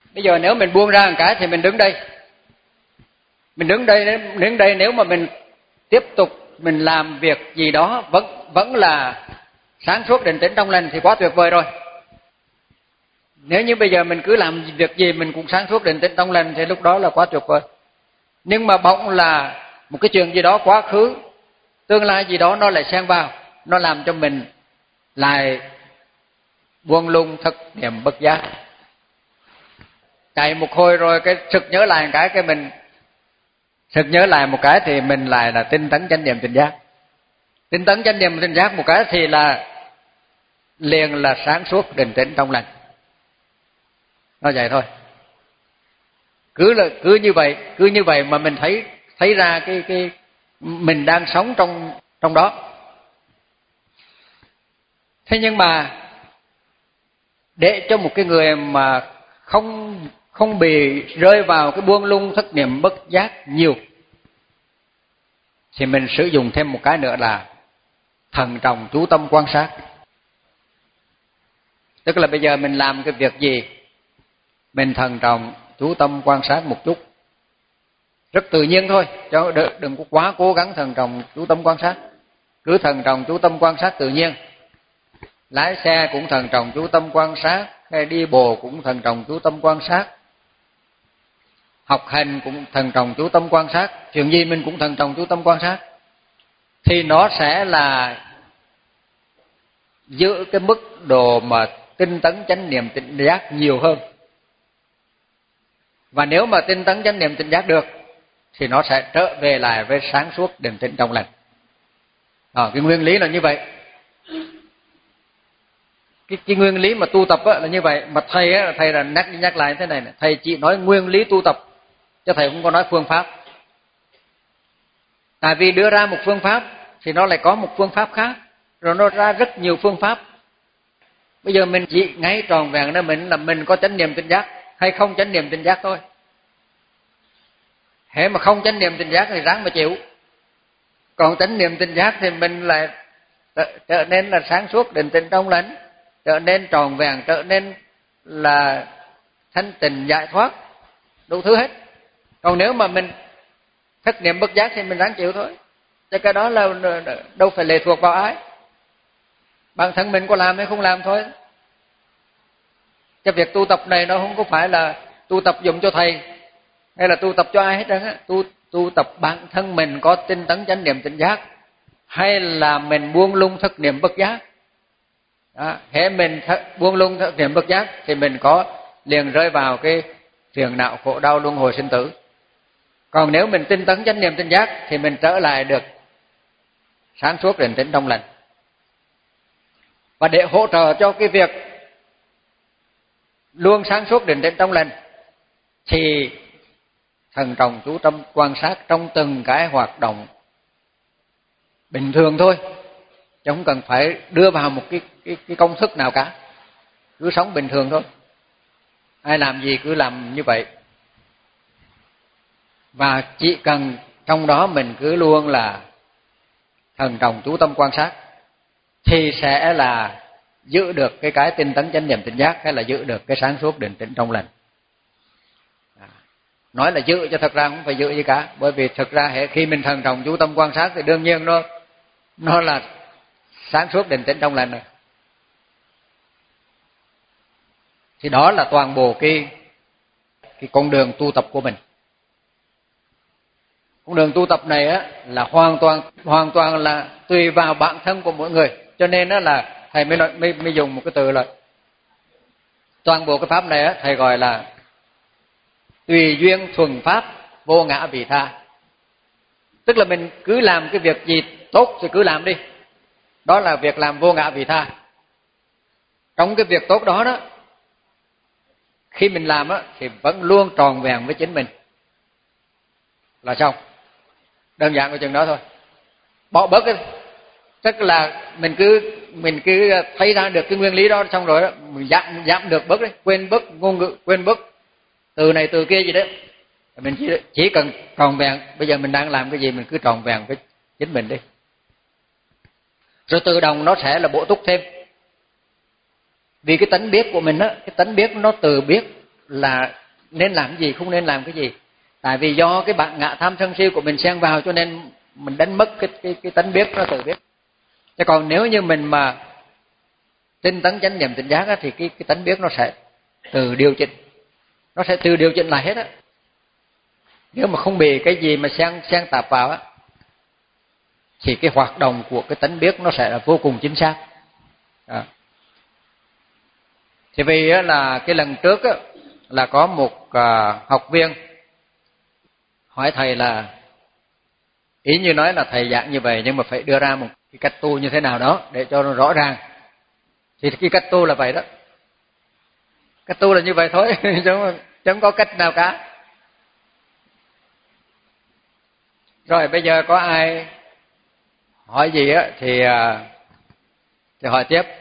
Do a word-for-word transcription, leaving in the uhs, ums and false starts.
Bây giờ nếu mình buông ra một cái thì mình đứng đây. Mình đứng đây, đứng đây nếu mà mình tiếp tục mình làm việc gì đó vẫn vẫn là sáng suốt định tĩnh trong lành thì quá tuyệt vời rồi. Nếu như bây giờ mình cứ làm việc gì mình cũng sáng suốt định tĩnh trong lành thì lúc đó là quá tuyệt vời. Nhưng mà bỗng là một cái chuyện gì đó quá khứ, tương lai gì đó nó lại xen vào, nó làm cho mình lại buông lung thức niệm bất giác. Chạy một hồi rồi cái sực nhớ lại một cái cái mình sực nhớ lại một cái thì mình lại là tinh tấn chánh niệm tỉnh giác. Tinh tấn chánh niệm tỉnh giác một cái thì là liền là sáng suốt định tĩnh trong lành. Nó vậy thôi. Cứ là cứ như vậy, cứ như vậy mà mình thấy thấy ra cái cái mình đang sống trong trong đó. Thế nhưng mà để cho một cái người mà không không bị rơi vào cái buông lung thức niệm bất giác nhiều thì mình sử dụng thêm một cái nữa là thần trọng chú tâm quan sát. Tức là bây giờ mình làm cái việc gì mình thần trọng chú tâm quan sát một chút, rất tự nhiên thôi, chứ đừng có quá cố gắng thần trọng chú tâm quan sát. Cứ thần trọng chú tâm quan sát tự nhiên. Lái xe cũng thần trọng chú tâm quan sát, hay đi bộ cũng thần trọng chú tâm quan sát, học hành cũng thần trọng chú tâm quan sát, chuyện gì mình cũng thần trọng chú tâm quan sát, thì nó sẽ là giữ cái mức độ mà tinh tấn chánh niệm tỉnh giác nhiều hơn. Và nếu mà tinh tấn chánh niệm tỉnh giác được thì nó sẽ trở về lại với sáng suốt định tĩnh trong lành. À, cái nguyên lý là như vậy. Cái, cái nguyên lý mà tu tập là như vậy. Mà thầy á, thầy là nhắc nhắc lại thế này, này thầy chỉ nói nguyên lý tu tập chứ thầy không có nói phương pháp. Tại vì đưa ra một phương pháp thì nó lại có một phương pháp khác, rồi nó ra rất nhiều phương pháp. Bây giờ mình chỉ ngay tròn vẹn đó mình là mình có chánh niệm tỉnh giác hay không chánh niệm tỉnh giác thôi. Hễ mà không chánh niệm tỉnh giác thì ráng mà chịu. Còn chánh niệm tỉnh giác thì mình lại trở nên là sáng suốt định tĩnh trong lành, trở nên tròn vẹn, trở nên là thanh tịnh giải thoát, đủ thứ hết. Còn nếu mà mình thức niệm bất giác thì mình ráng chịu thôi. Chứ cái đó là đâu phải lệ thuộc vào ai. Bản thân mình có làm hay không làm thôi. Cái việc tu tập này nó không có phải là tu tập dùng cho thầy hay là tu tập cho ai hết trơn á. Tu tu tập bản thân mình có tinh tấn chánh niệm tỉnh giác hay là mình buông lung thức niệm bất giác. Đó, hễ mình th- buông lung thức niệm bất giác thì mình có liền rơi vào cái phiền não khổ đau luân hồi sinh tử. Còn nếu mình tinh tấn chánh niệm tỉnh giác thì mình trở lại được sáng suốt định tĩnh trong lành. Và để hỗ trợ cho cái việc luôn sáng suốt định tĩnh trong lành thì thần trọng chú tâm quan sát trong từng cái hoạt động bình thường thôi, chứ không cần phải đưa vào một cái cái, cái công thức nào cả. Cứ sống bình thường thôi, ai làm gì cứ làm như vậy. Và chỉ cần trong đó mình cứ luôn là thần trọng chú tâm quan sát thì sẽ là giữ được cái cái tinh tấn chánh niệm tỉnh giác hay là giữ được cái sáng suốt định tĩnh trong lành. À, nói là giữ chứ thật ra không phải giữ gì cả, bởi vì thực ra hệ khi mình thần trọng chú tâm quan sát thì đương nhiên nó nó là sáng suốt định tĩnh trong lành rồi. Thì đó là toàn bộ cái cái con đường tu tập của mình. Con đường tu tập này á là hoàn toàn hoàn toàn là tùy vào bản thân của mỗi người, cho nên đó là thầy mới, nói, mới mới dùng một cái từ là toàn bộ cái pháp này á thầy gọi là tùy duyên thuần pháp vô ngã vị tha. Tức là mình cứ làm cái việc gì tốt thì cứ làm đi, đó là việc làm vô ngã vị tha. Trong cái việc tốt đó đó, khi mình làm á thì vẫn luôn tròn vẹn với chính mình là xong. Đơn giản của chừng đó thôi. Bỏ bớt cái, tức là mình cứ mình cứ thấy ra được cái nguyên lý đó xong rồi đó, mình giảm giảm được bớt đấy, quên bớt ngôn ngữ, quên bớt từ này từ kia gì đấy. Mình chỉ chỉ cần tròn vẹn, bây giờ mình đang làm cái gì mình cứ tròn vẹn với chính mình đi. Rồi tự động nó sẽ là bổ túc thêm. Vì cái tánh biết của mình á, cái tánh biết nó từ biết là nên làm cái gì, không nên làm cái gì. Tại vì do cái bản ngã tham sân si của mình xen vào cho nên mình đánh mất cái cái cái tánh biết, nó tự biết. Chứ còn nếu như mình mà tinh tấn chánh niệm tỉnh giác á, thì cái cái tánh biết nó sẽ tự điều chỉnh, nó sẽ tự điều chỉnh lại hết á. Nếu mà không bị cái gì mà xen xen tạp vào á, thì cái hoạt động của cái tánh biết nó sẽ là vô cùng chính xác. Đó. Thì vì á, là cái lần trước á, là có một à, học viên hỏi thầy là, ý như nói là thầy giảng như vậy nhưng mà phải đưa ra một cái cách tu như thế nào đó để cho nó rõ ràng. Thì cái cách tu là vậy đó, cách tu là như vậy thôi chứ không có cách nào cả. Rồi bây giờ có ai hỏi gì á thì thì hỏi tiếp.